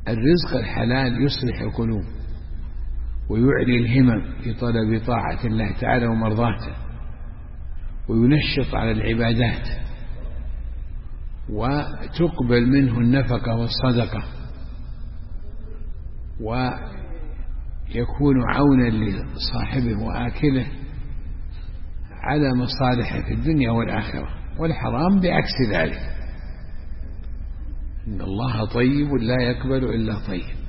الرزق الحلال يصلح القلوب ويعلي الهمم في طلب طاعة الله تعالى ومرضاته، وينشط على العبادات، وتقبل منه النفقة والصدقة، ويكون عونا لصاحبه وآكله على مصالحه في الدنيا والآخرة. والحرام بعكس ذلك، إن الله طيب لا يقبل إلا طيب.